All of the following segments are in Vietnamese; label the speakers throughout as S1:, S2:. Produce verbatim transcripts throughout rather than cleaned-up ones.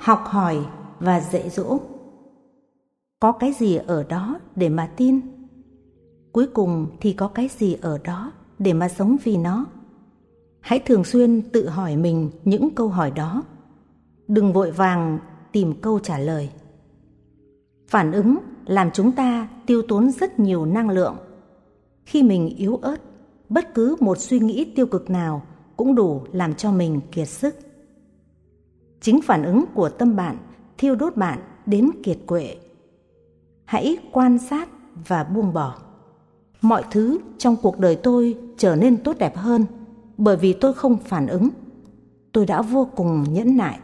S1: học hỏi và dạy dỗ. Có cái gì ở đó để mà tin? Cuối cùng thì có cái gì ở đó để mà sống vì nó? Hãy thường xuyên tự hỏi mình những câu hỏi đó. Đừng vội vàng tìm câu trả lời. Phản ứng làm chúng ta tiêu tốn rất nhiều năng lượng. Khi mình yếu ớt, bất cứ một suy nghĩ tiêu cực nào cũng đủ làm cho mình kiệt sức. Chính phản ứng của tâm bạn thiêu đốt bạn đến kiệt quệ. Hãy quan sát và buông bỏ. Mọi thứ trong cuộc đời tôi trở nên tốt đẹp hơn bởi vì tôi không phản ứng. Tôi đã vô cùng nhẫn nại.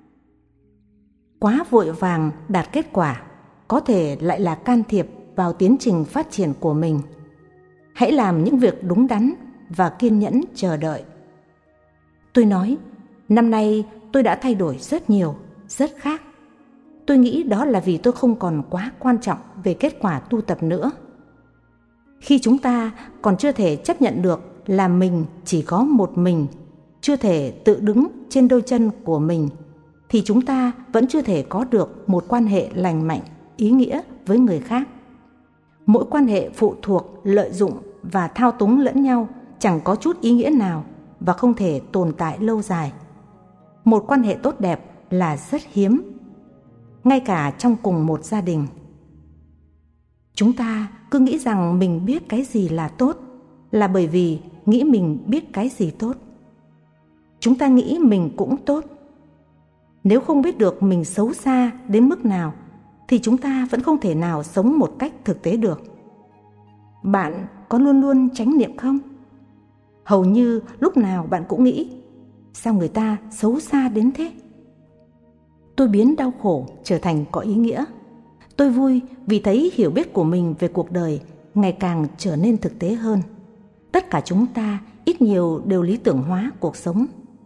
S1: Quá vội vàng đạt kết quả có thể lại là can thiệp vào tiến trình phát triển của mình. Hãy làm những việc đúng đắn và kiên nhẫn chờ đợi. Tôi nói, năm nay tôi đã thay đổi rất nhiều, rất khác. Tôi nghĩ đó là vì tôi không còn quá quan trọng về kết quả tu tập nữa. Khi chúng ta còn chưa thể chấp nhận được là mình chỉ có một mình, chưa thể tự đứng trên đôi chân của mình, thì chúng ta vẫn chưa thể có được một quan hệ lành mạnh, ý nghĩa với người khác. Mỗi quan hệ phụ thuộc, lợi dụng và thao túng lẫn nhau chẳng có chút ý nghĩa nào và không thể tồn tại lâu dài. Một quan hệ tốt đẹp là rất hiếm, ngay cả trong cùng một gia đình. Chúng ta cứ nghĩ rằng mình biết cái gì là tốt là bởi vì nghĩ mình biết cái gì tốt. Chúng ta nghĩ mình cũng tốt. Nếu không biết được mình xấu xa đến mức nào thì chúng ta vẫn không thể nào sống một cách thực tế được. Bạn có luôn luôn chánh niệm không? Hầu như lúc nào bạn cũng nghĩ, sao người ta xấu xa đến thế? Tôi biến đau khổ trở thành có ý nghĩa. Tôi vui vì thấy hiểu biết của mình về cuộc đời ngày càng trở nên thực tế hơn. Tất cả chúng ta ít nhiều đều lý tưởng hóa cuộc sống.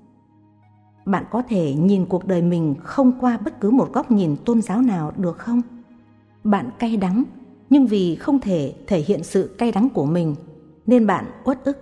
S1: Bạn có thể nhìn cuộc đời mình không qua bất cứ một góc nhìn tôn giáo nào được không? Bạn cay đắng, nhưng vì không thể thể hiện sự cay đắng của mình nên bạn uất ức.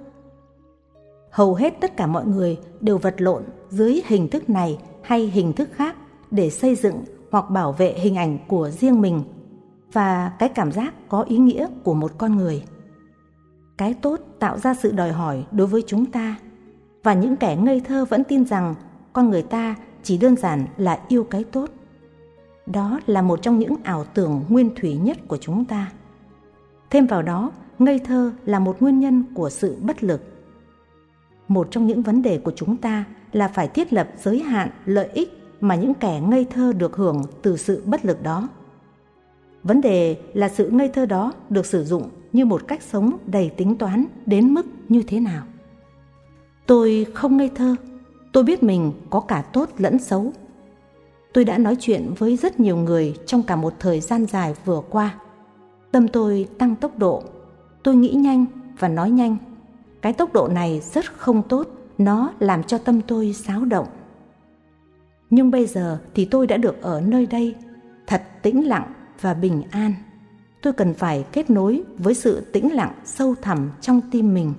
S1: Hầu hết tất cả mọi người đều vật lộn dưới hình thức này hay hình thức khác để xây dựng hoặc bảo vệ hình ảnh của riêng mình và cái cảm giác có ý nghĩa của một con người. Cái tốt tạo ra sự đòi hỏi đối với chúng ta, và những kẻ ngây thơ vẫn tin rằng con người ta chỉ đơn giản là yêu cái tốt. Đó là một trong những ảo tưởng nguyên thủy nhất của chúng ta. Thêm vào đó, ngây thơ là một nguyên nhân của sự bất lực. Một trong những vấn đề của chúng ta là phải thiết lập giới hạn lợi ích mà những kẻ ngây thơ được hưởng từ sự bất lực đó. Vấn đề là sự ngây thơ đó được sử dụng như một cách sống đầy tính toán đến mức như thế nào. Tôi không ngây thơ, tôi biết mình có cả tốt lẫn xấu. Tôi đã nói chuyện với rất nhiều người trong cả một thời gian dài vừa qua. Tâm tôi tăng tốc độ, tôi nghĩ nhanh và nói nhanh. Cái tốc độ này rất không tốt, nó làm cho tâm tôi xáo động. Nhưng bây giờ thì tôi đã được ở nơi đây, thật tĩnh lặng và bình an. Tôi cần phải kết nối với sự tĩnh lặng sâu thẳm trong tim mình.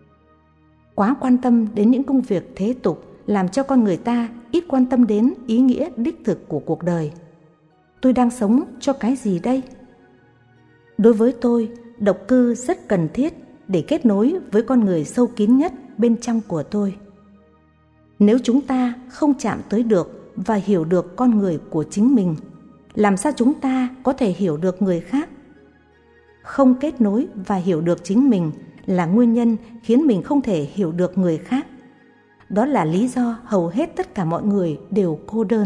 S1: Quá quan tâm đến những công việc thế tục làm cho con người ta ít quan tâm đến ý nghĩa đích thực của cuộc đời. Tôi đang sống cho cái gì đây? Đối với tôi, độc cư rất cần thiết để kết nối với con người sâu kín nhất bên trong của tôi. Nếu chúng ta không chạm tới được và hiểu được con người của chính mình, làm sao chúng ta có thể hiểu được người khác? Không kết nối và hiểu được chính mình là nguyên nhân khiến mình không thể hiểu được người khác. Đó là lý do hầu hết tất cả mọi người đều cô đơn.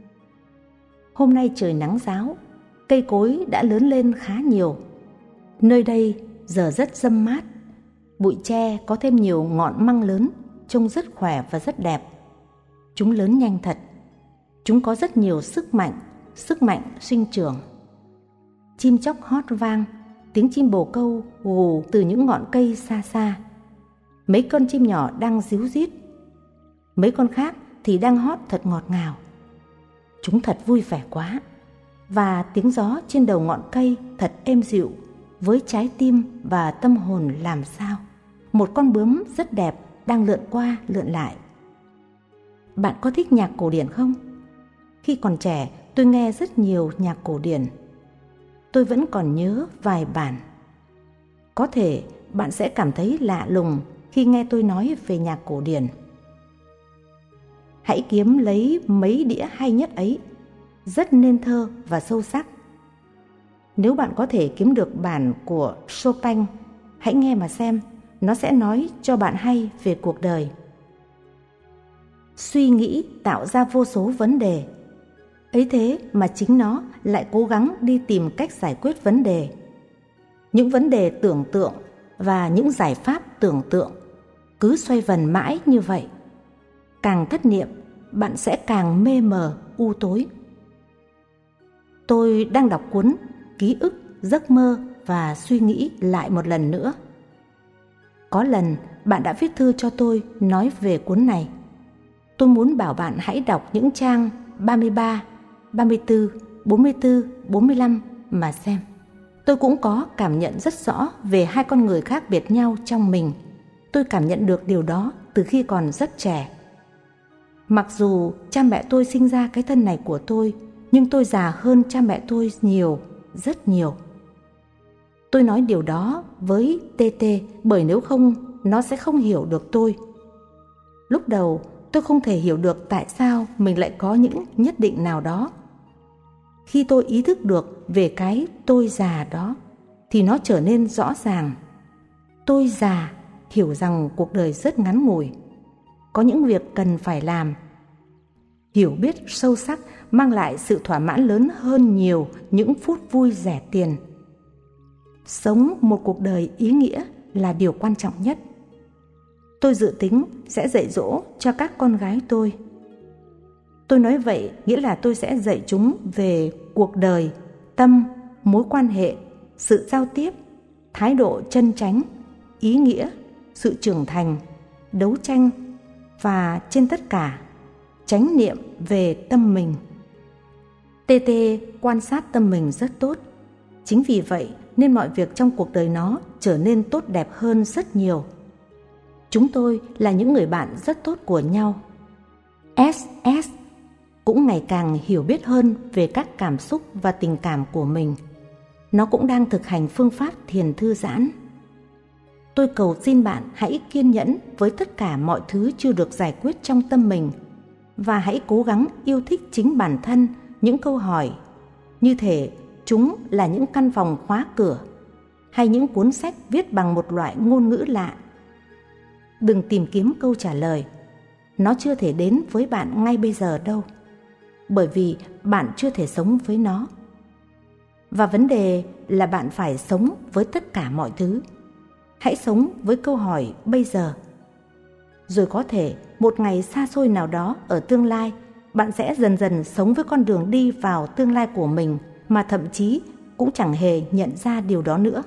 S1: Hôm nay trời nắng ráo, cây cối đã lớn lên khá nhiều. Nơi đây giờ rất râm mát, bụi tre có thêm nhiều ngọn măng lớn, trông rất khỏe và rất đẹp. Chúng lớn nhanh thật. Chúng có rất nhiều sức mạnh, sức mạnh sinh trưởng. Chim chóc hót vang, tiếng chim bồ câu gù từ những ngọn cây xa xa. Mấy con chim nhỏ đang ríu rít, mấy con khác thì đang hót thật ngọt ngào. Chúng thật vui vẻ quá. Và tiếng gió trên đầu ngọn cây thật êm dịu với trái tim và tâm hồn làm sao. Một con bướm rất đẹp đang lượn qua lượn lại. Bạn có thích nhạc cổ điển không? khi còn trẻ tôi nghe rất nhiều nhạc cổ điển. Tôi vẫn còn nhớ vài bản. Có thể bạn sẽ cảm thấy lạ lùng khi nghe tôi nói về nhạc cổ điển. Hãy kiếm lấy mấy đĩa hay nhất ấy, rất nên thơ và sâu sắc. Nếu bạn có thể kiếm được bản của Chopin, hãy nghe mà xem, nó sẽ nói cho bạn hay về cuộc đời. Suy nghĩ tạo ra vô số vấn đề. Ấy thế mà chính nó lại cố gắng đi tìm cách giải quyết vấn đề. Những vấn đề tưởng tượng và những giải pháp tưởng tượng cứ xoay vần mãi như vậy. Càng thất niệm, bạn sẽ càng mê mờ, u tối. Tôi đang đọc cuốn Ký ức, giấc mơ và suy nghĩ lại một lần nữa. Có lần bạn đã viết thư cho tôi nói về cuốn này. Tôi muốn bảo bạn hãy đọc những trang ba mươi ba, ba mươi tư, bốn mươi tư, bốn mươi lăm mà xem. Tôi cũng có cảm nhận rất rõ về hai con người khác biệt nhau trong mình. Tôi cảm nhận được điều đó từ khi còn rất trẻ. Mặc dù cha mẹ tôi sinh ra cái thân này của tôi, nhưng tôi già hơn cha mẹ tôi nhiều, rất nhiều. Tôi nói điều đó với tê tê bởi nếu không, nó sẽ không hiểu được tôi. Lúc đầu, tôi không thể hiểu được tại sao mình lại có những nhất định nào đó. Khi tôi ý thức được về cái tôi già đó, thì nó trở nên rõ ràng. Tôi già hiểu rằng cuộc đời rất ngắn ngủi, có những việc cần phải làm. Hiểu biết sâu sắc mang lại sự thỏa mãn lớn hơn nhiều những phút vui rẻ tiền. Sống một cuộc đời ý nghĩa là điều quan trọng nhất. Tôi dự tính sẽ dạy dỗ cho các con gái tôi. Tôi nói vậy nghĩa là tôi sẽ dạy chúng về cuộc đời, tâm, mối quan hệ, sự giao tiếp, thái độ chân chánh, ý nghĩa, sự trưởng thành, đấu tranh và trên tất cả, chánh niệm về tâm mình. tê tê quan sát tâm mình rất tốt. Chính vì vậy nên mọi việc trong cuộc đời nó trở nên tốt đẹp hơn rất nhiều. Chúng tôi là những người bạn rất tốt của nhau. ét ét cũng ngày càng hiểu biết hơn về các cảm xúc và tình cảm của mình. Nó cũng đang thực hành phương pháp thiền thư giãn. Tôi cầu xin bạn hãy kiên nhẫn với tất cả mọi thứ chưa được giải quyết trong tâm mình và hãy cố gắng yêu thích chính bản thân những câu hỏi như thể chúng là những căn phòng khóa cửa hay những cuốn sách viết bằng một loại ngôn ngữ lạ. Đừng tìm kiếm câu trả lời. Nó chưa thể đến với bạn ngay bây giờ đâu, bởi vì bạn chưa thể sống với nó. Và vấn đề là bạn phải sống với tất cả mọi thứ. Hãy sống với câu hỏi bây giờ. Rồi có thể một ngày xa xôi nào đó ở tương lai, bạn sẽ dần dần sống với con đường đi vào tương lai của mình mà thậm chí cũng chẳng hề nhận ra điều đó nữa.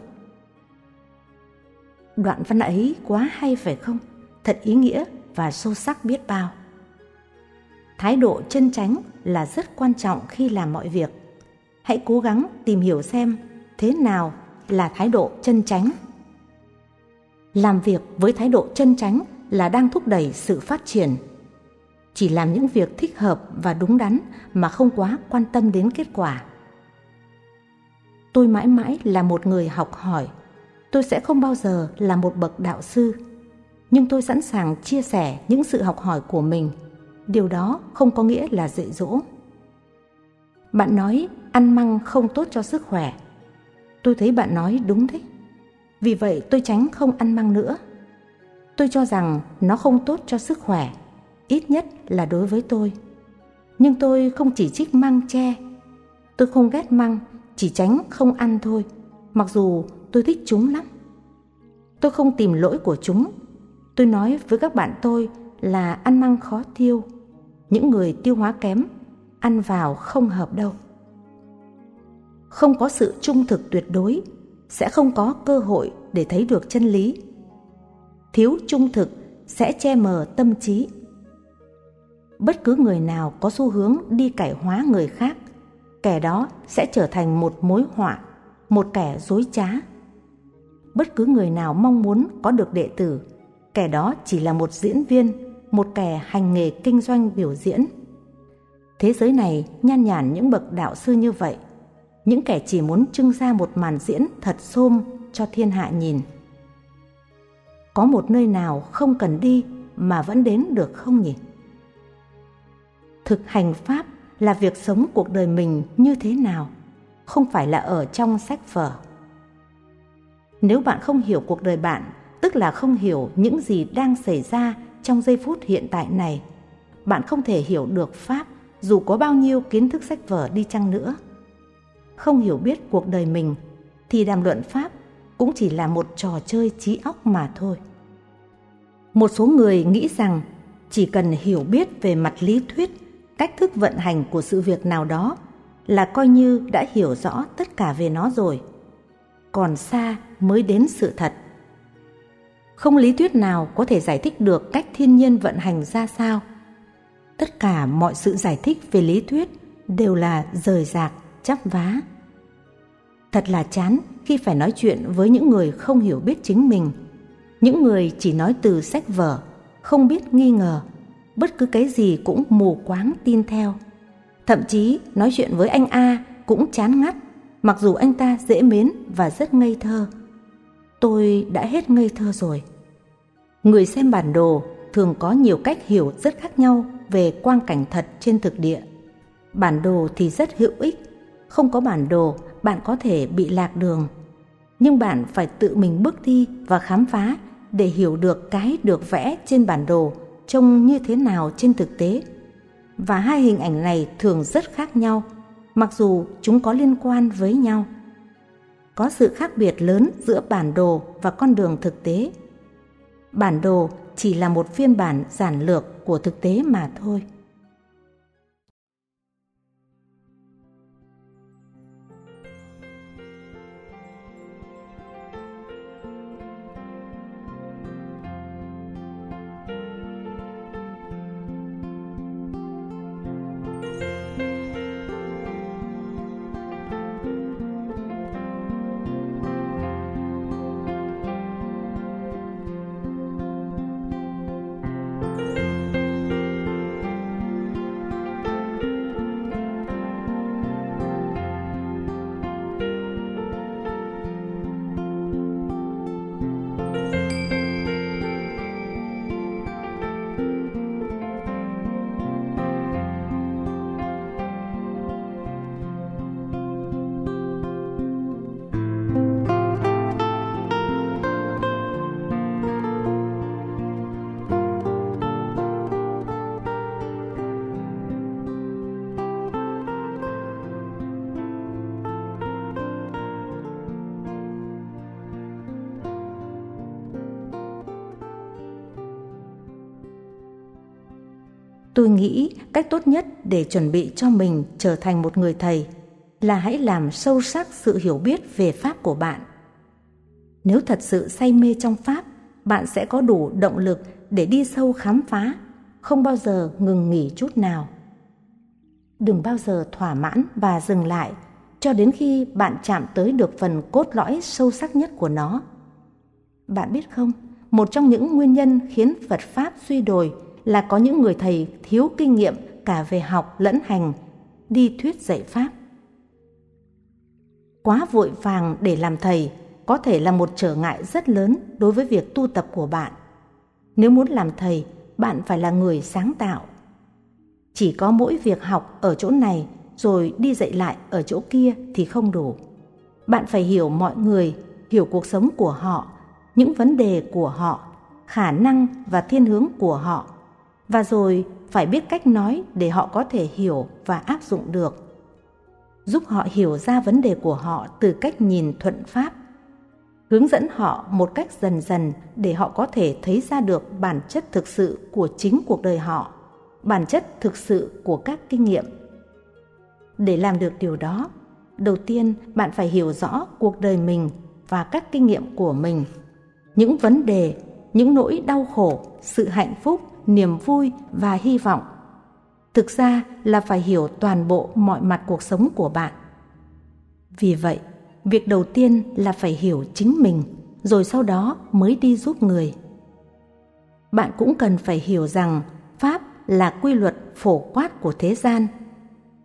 S1: Đoạn văn ấy quá hay phải không? Thật ý nghĩa và sâu sắc biết bao. Thái độ chân chánh là rất quan trọng khi làm mọi việc. Hãy cố gắng tìm hiểu xem thế nào là thái độ chân chánh. Làm việc với thái độ chân chánh là đang thúc đẩy sự phát triển. Chỉ làm những việc thích hợp và đúng đắn mà không quá quan tâm đến kết quả. Tôi mãi mãi là một người học hỏi. Tôi sẽ không bao giờ là một bậc đạo sư, nhưng tôi sẵn sàng chia sẻ những sự học hỏi của mình. Điều đó không có nghĩa là dạy dỗ. Bạn nói ăn măng không tốt cho sức khỏe. Tôi thấy bạn nói đúng đấy. Vì vậy tôi tránh không ăn măng nữa. Tôi cho rằng nó không tốt cho sức khỏe, ít nhất là đối với tôi. Nhưng tôi không chỉ trích măng tre. Tôi không ghét măng, chỉ tránh không ăn thôi, mặc dù tôi thích chúng lắm. Tôi không tìm lỗi của chúng. Tôi nói với các bạn tôi là ăn măng khó tiêu. Những người tiêu hóa kém, ăn vào không hợp đâu. Không có sự trung thực tuyệt đối, sẽ không có cơ hội để thấy được chân lý. Thiếu trung thực sẽ che mờ tâm trí. Bất cứ người nào có xu hướng đi cải hóa người khác, kẻ đó sẽ trở thành một mối họa, một kẻ dối trá. Bất cứ người nào mong muốn có được đệ tử, kẻ đó chỉ là một diễn viên, một kẻ hành nghề kinh doanh biểu diễn. Thế giới này nhan nhản những bậc đạo sư như vậy, những kẻ chỉ muốn trưng ra một màn diễn thật xôm cho thiên hạ nhìn. Có một nơi nào không cần đi mà vẫn đến được không nhỉ? Thực hành Pháp là việc sống cuộc đời mình như thế nào, không phải là ở trong sách vở. Nếu bạn không hiểu cuộc đời bạn, tức là không hiểu những gì đang xảy ra trong giây phút hiện tại này, bạn không thể hiểu được Pháp dù có bao nhiêu kiến thức sách vở đi chăng nữa. Không hiểu biết cuộc đời mình thì đàm luận Pháp cũng chỉ là một trò chơi trí óc mà thôi. Một số người nghĩ rằng chỉ cần hiểu biết về mặt lý thuyết, cách thức vận hành của sự việc nào đó là coi như đã hiểu rõ tất cả về nó rồi. Còn xa mới đến sự thật. Không lý thuyết nào có thể giải thích được cách thiên nhiên vận hành ra sao. Tất cả mọi sự giải thích về lý thuyết đều là rời rạc, chắp vá. Thật là chán khi phải nói chuyện với những người không hiểu biết chính mình, những người chỉ nói từ sách vở, không biết nghi ngờ, bất cứ cái gì cũng mù quáng tin theo. Thậm chí nói chuyện với anh A cũng chán ngắt, mặc dù anh ta dễ mến và rất ngây thơ. Tôi đã hết ngây thơ rồi. Người xem bản đồ thường có nhiều cách hiểu rất khác nhau về quang cảnh thật trên thực địa. Bản đồ thì rất hữu ích. Không có bản đồ, bạn có thể bị lạc đường. Nhưng bạn phải tự mình bước đi và khám phá để hiểu được cái được vẽ trên bản đồ trông như thế nào trên thực tế. Và hai hình ảnh này thường rất khác nhau, mặc dù chúng có liên quan với nhau. Có sự khác biệt lớn giữa bản đồ và con đường thực tế. Bản đồ chỉ là một phiên bản giản lược của thực tế mà thôi. Tôi nghĩ cách tốt nhất để chuẩn bị cho mình trở thành một người thầy là hãy làm sâu sắc sự hiểu biết về Pháp của bạn. Nếu thật sự say mê trong Pháp, bạn sẽ có đủ động lực để đi sâu khám phá, không bao giờ ngừng nghỉ chút nào. Đừng bao giờ thỏa mãn và dừng lại cho đến khi bạn chạm tới được phần cốt lõi sâu sắc nhất của nó. Bạn biết không, một trong những nguyên nhân khiến Phật Pháp suy đồi là có những người thầy thiếu kinh nghiệm cả về học lẫn hành, đi thuyết dạy Pháp. Quá vội vàng để làm thầy có thể là một trở ngại rất lớn đối với việc tu tập của bạn. Nếu muốn làm thầy, bạn phải là người sáng tạo. Chỉ có mỗi việc học ở chỗ này rồi đi dạy lại ở chỗ kia thì không đủ. Bạn phải hiểu mọi người, hiểu cuộc sống của họ, những vấn đề của họ, khả năng và thiên hướng của họ, và rồi phải biết cách nói để họ có thể hiểu và áp dụng được. Giúp họ hiểu ra vấn đề của họ từ cách nhìn thuận pháp. Hướng dẫn họ một cách dần dần để họ có thể thấy ra được bản chất thực sự của chính cuộc đời họ, bản chất thực sự của các kinh nghiệm. Để làm được điều đó, đầu tiên bạn phải hiểu rõ cuộc đời mình và các kinh nghiệm của mình, những vấn đề, những nỗi đau khổ, sự hạnh phúc, niềm vui và hy vọng. Thực ra là phải hiểu toàn bộ mọi mặt cuộc sống của bạn. Vì vậy, việc đầu tiên là phải hiểu chính mình, rồi sau đó mới đi giúp người. Bạn cũng cần phải hiểu rằng Pháp là quy luật phổ quát của thế gian,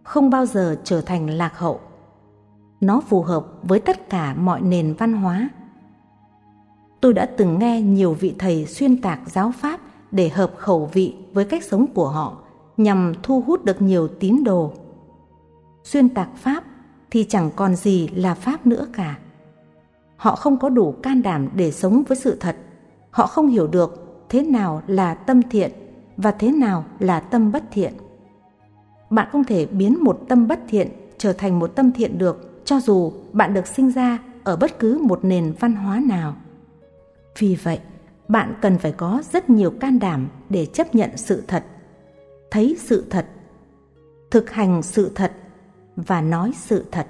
S1: không bao giờ trở thành lạc hậu. Nó phù hợp với tất cả mọi nền văn hóa. Tôi đã từng nghe nhiều vị thầy xuyên tạc giáo pháp để hợp khẩu vị với cách sống của họ, nhằm thu hút được nhiều tín đồ. Xuyên tạc pháp thì chẳng còn gì là pháp nữa cả. Họ không có đủ can đảm để sống với sự thật. Họ không hiểu được thế nào là tâm thiện và thế nào là tâm bất thiện. Bạn không thể biến một tâm bất thiện trở thành một tâm thiện được, cho dù bạn được sinh ra ở bất cứ một nền văn hóa nào. Vì vậy, bạn cần phải có rất nhiều can đảm để chấp nhận sự thật, thấy sự thật, thực hành sự thật và nói sự thật.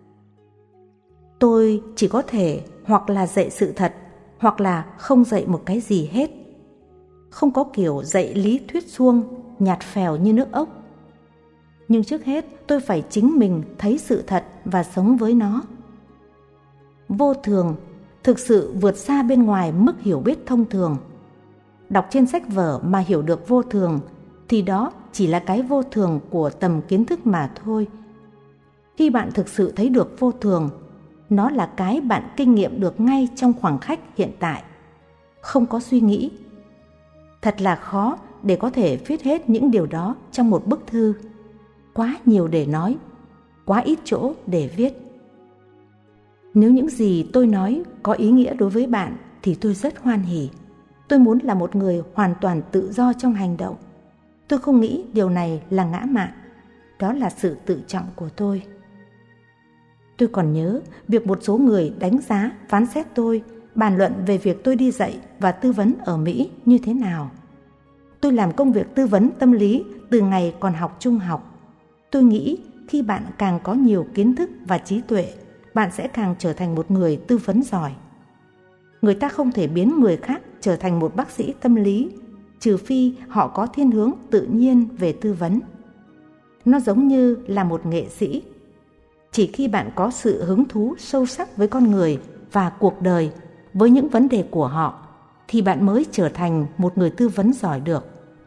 S1: Tôi chỉ có thể hoặc là dạy sự thật, hoặc là không dạy một cái gì hết. Không có kiểu dạy lý thuyết suông, nhạt phèo như nước ốc. Nhưng trước hết tôi phải chính mình thấy sự thật và sống với nó. Vô thường thực sự vượt xa bên ngoài mức hiểu biết thông thường. Đọc trên sách vở mà hiểu được vô thường thì đó chỉ là cái vô thường của tầm kiến thức mà thôi. Khi bạn thực sự thấy được vô thường, nó là cái bạn kinh nghiệm được ngay trong khoảng khắc hiện tại, không có suy nghĩ. Thật là khó để có thể viết hết những điều đó trong một bức thư. Quá nhiều để nói, quá ít chỗ để viết. Nếu những gì tôi nói có ý nghĩa đối với bạn thì tôi rất hoan hỉ. Tôi muốn là một người hoàn toàn tự do trong hành động. Tôi không nghĩ điều này là ngã mạn. Đó là sự tự trọng của tôi. Tôi còn nhớ việc một số người đánh giá, phán xét tôi, bàn luận về việc tôi đi dạy và tư vấn ở Mỹ như thế nào. Tôi làm công việc tư vấn tâm lý từ ngày còn học trung học. Tôi nghĩ khi bạn càng có nhiều kiến thức và trí tuệ, bạn sẽ càng trở thành một người tư vấn giỏi. Người ta không thể biến người khác trở thành một bác sĩ tâm lý, trừ phi họ có thiên hướng tự nhiên về tư vấn. Nó giống như là một nghệ sĩ. Chỉ khi bạn có sự hứng thú sâu sắc với con người và cuộc đời, với những vấn đề của họ, thì bạn mới trở thành một người tư vấn giỏi được.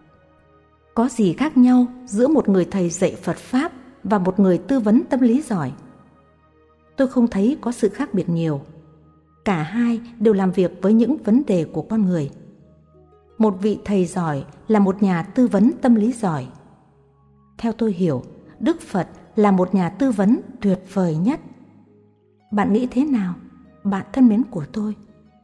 S1: Có gì khác nhau giữa một người thầy dạy Phật Pháp và một người tư vấn tâm lý giỏi? Tôi không thấy có sự khác biệt nhiều. Cả hai đều làm việc với những vấn đề của con người. Một vị thầy giỏi là một nhà tư vấn tâm lý giỏi. Theo tôi hiểu, Đức Phật là một nhà tư vấn tuyệt vời nhất. Bạn nghĩ thế nào, bạn thân mến của tôi?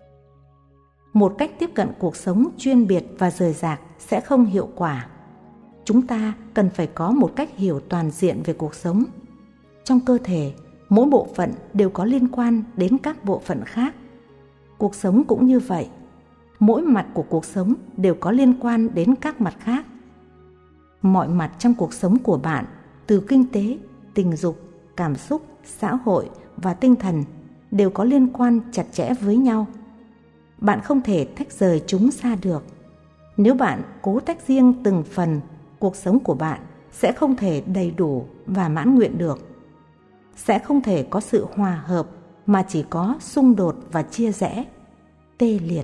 S1: Một cách tiếp cận cuộc sống chuyên biệt và rời rạc sẽ không hiệu quả. Chúng ta cần phải có một cách hiểu toàn diện về cuộc sống. Trong cơ thể, mỗi bộ phận đều có liên quan đến các bộ phận khác. Cuộc sống cũng như vậy. Mỗi mặt của cuộc sống đều có liên quan đến các mặt khác. Mọi mặt trong cuộc sống của bạn, từ kinh tế, tình dục, cảm xúc, xã hội và tinh thần, đều có liên quan chặt chẽ với nhau. Bạn không thể tách rời chúng ra được. Nếu bạn cố tách riêng từng phần, cuộc sống của bạn sẽ không thể đầy đủ và mãn nguyện được. Sẽ không thể có sự hòa hợp mà chỉ có xung đột và chia rẽ, tê liệt.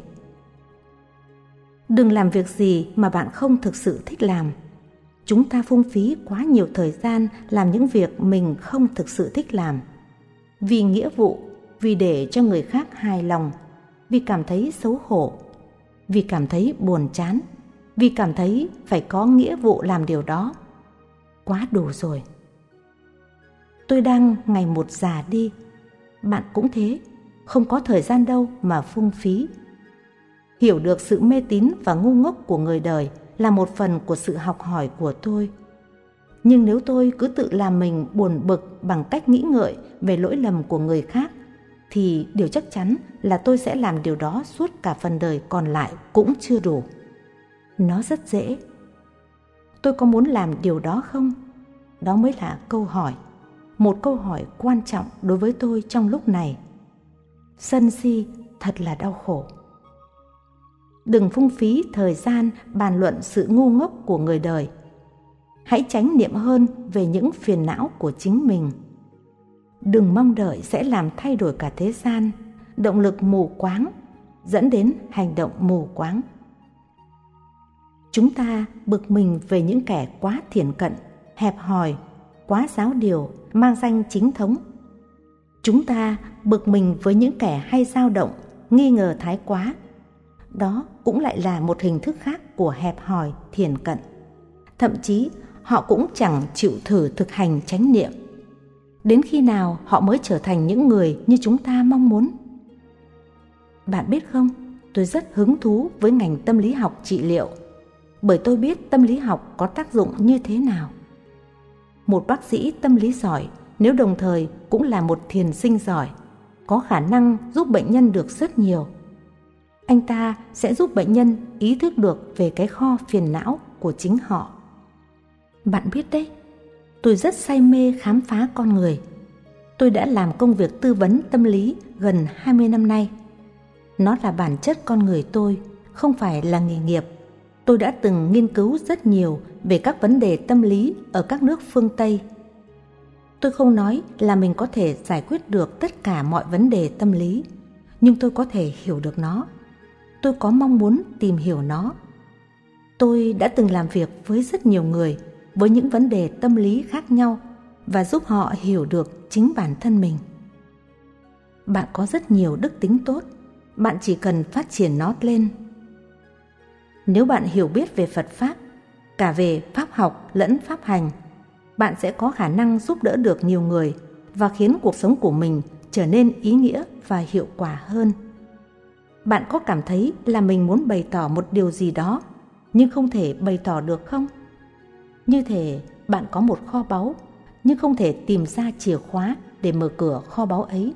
S1: Đừng làm việc gì mà bạn không thực sự thích làm. Chúng ta phung phí quá nhiều thời gian làm những việc mình không thực sự thích làm. Vì nghĩa vụ, vì để cho người khác hài lòng, vì cảm thấy xấu hổ, vì cảm thấy buồn chán, vì cảm thấy phải có nghĩa vụ làm điều đó. Quá đủ rồi. Tôi đang ngày một già đi. Bạn cũng thế, không có thời gian đâu mà phung phí. Hiểu được sự mê tín và ngu ngốc của người đời là một phần của sự học hỏi của tôi. Nhưng nếu tôi cứ tự làm mình buồn bực bằng cách nghĩ ngợi về lỗi lầm của người khác, thì điều chắc chắn là tôi sẽ làm điều đó suốt cả phần đời còn lại cũng chưa đủ. Nó rất dễ. Tôi có muốn làm điều đó không? Đó mới là câu hỏi. Một câu hỏi quan trọng đối với tôi trong lúc này. Sân si thật là đau khổ. Đừng phung phí thời gian bàn luận sự ngu ngốc của người đời. Hãy chánh niệm hơn về những phiền não của chính mình. Đừng mong đợi sẽ làm thay đổi cả thế gian, động lực mù quáng dẫn đến hành động mù quáng. Chúng ta bực mình về những kẻ quá thiển cận, hẹp hòi, quá giáo điều, mang danh chính thống. Chúng ta bực mình với những kẻ hay dao động, nghi ngờ thái quá. Đó cũng lại là một hình thức khác của hẹp hòi, thiển cận. Thậm chí họ cũng chẳng chịu thử thực hành chánh niệm. Đến khi nào họ mới trở thành những người như chúng ta mong muốn? Bạn biết không, tôi rất hứng thú với ngành tâm lý học trị liệu, bởi tôi biết tâm lý học có tác dụng như thế nào. Một bác sĩ tâm lý giỏi, nếu đồng thời cũng là một thiền sinh giỏi, có khả năng giúp bệnh nhân được rất nhiều. Anh ta sẽ giúp bệnh nhân ý thức được về cái kho phiền não của chính họ. Bạn biết đấy, tôi rất say mê khám phá con người. Tôi đã làm công việc tư vấn tâm lý gần hai mươi năm nay. Nó là bản chất con người tôi, không phải là nghề nghiệp. Tôi đã từng nghiên cứu rất nhiều về các vấn đề tâm lý ở các nước phương Tây. Tôi không nói là mình có thể giải quyết được tất cả mọi vấn đề tâm lý, nhưng tôi có thể hiểu được nó. Tôi có mong muốn tìm hiểu nó. Tôi đã từng làm việc với rất nhiều người với những vấn đề tâm lý khác nhau và giúp họ hiểu được chính bản thân mình. Bạn có rất nhiều đức tính tốt, bạn chỉ cần phát triển nó lên. Nếu bạn hiểu biết về Phật Pháp, cả về Pháp học lẫn Pháp hành, bạn sẽ có khả năng giúp đỡ được nhiều người và khiến cuộc sống của mình trở nên ý nghĩa và hiệu quả hơn. Bạn có cảm thấy là mình muốn bày tỏ một điều gì đó nhưng không thể bày tỏ được không? Như thể bạn có một kho báu nhưng không thể tìm ra chìa khóa để mở cửa kho báu ấy.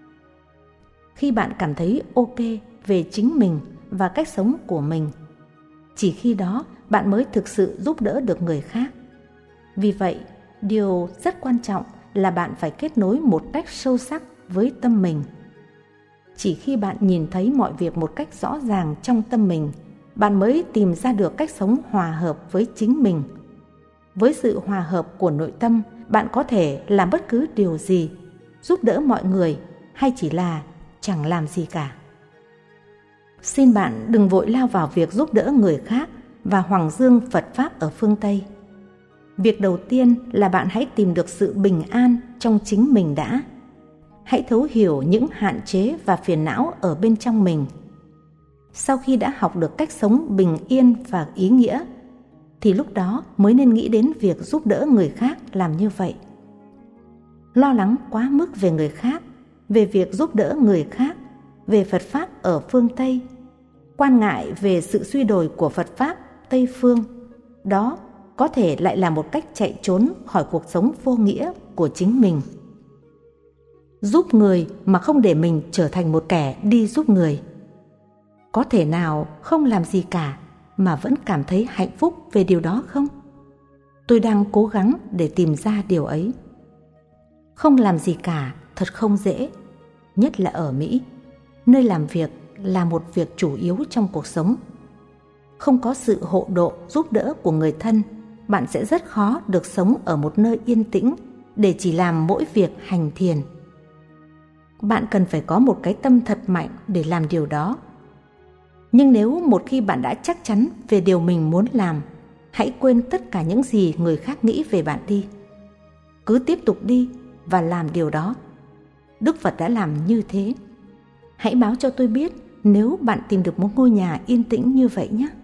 S1: Khi bạn cảm thấy ok về chính mình và cách sống của mình, chỉ khi đó bạn mới thực sự giúp đỡ được người khác. Vì vậy, điều rất quan trọng là bạn phải kết nối một cách sâu sắc với tâm mình. Chỉ khi bạn nhìn thấy mọi việc một cách rõ ràng trong tâm mình, bạn mới tìm ra được cách sống hòa hợp với chính mình. Với sự hòa hợp của nội tâm, bạn có thể làm bất cứ điều gì, giúp đỡ mọi người hay chỉ là chẳng làm gì cả. Xin bạn đừng vội lao vào việc giúp đỡ người khác và hoằng dương Phật Pháp ở phương Tây. Việc đầu tiên là bạn hãy tìm được sự bình an trong chính mình đã. Hãy thấu hiểu những hạn chế và phiền não ở bên trong mình. Sau khi đã học được cách sống bình yên và ý nghĩa, thì lúc đó mới nên nghĩ đến việc giúp đỡ người khác làm như vậy. Lo lắng quá mức về người khác, về việc giúp đỡ người khác, về Phật Pháp ở phương Tây, quan ngại về sự suy đồi của Phật Pháp Tây phương, đó có thể lại là một cách chạy trốn khỏi cuộc sống vô nghĩa của chính mình. Giúp người mà không để mình trở thành một kẻ đi giúp người. Có thể nào không làm gì cả mà vẫn cảm thấy hạnh phúc về điều đó không? Tôi đang cố gắng để tìm ra điều ấy. Không làm gì cả thật không dễ, nhất là ở Mỹ, nơi làm việc là một việc chủ yếu trong cuộc sống. Không có sự hộ độ giúp đỡ của người thân, bạn sẽ rất khó được sống ở một nơi yên tĩnh để chỉ làm mỗi việc hành thiền. Bạn cần phải có một cái tâm thật mạnh để làm điều đó. Nhưng nếu một khi bạn đã chắc chắn về điều mình muốn làm, hãy quên tất cả những gì người khác nghĩ về bạn đi. Cứ tiếp tục đi và làm điều đó. Đức Phật đã làm như thế. Hãy báo cho tôi biết nếu bạn tìm được một ngôi nhà yên tĩnh như vậy nhé.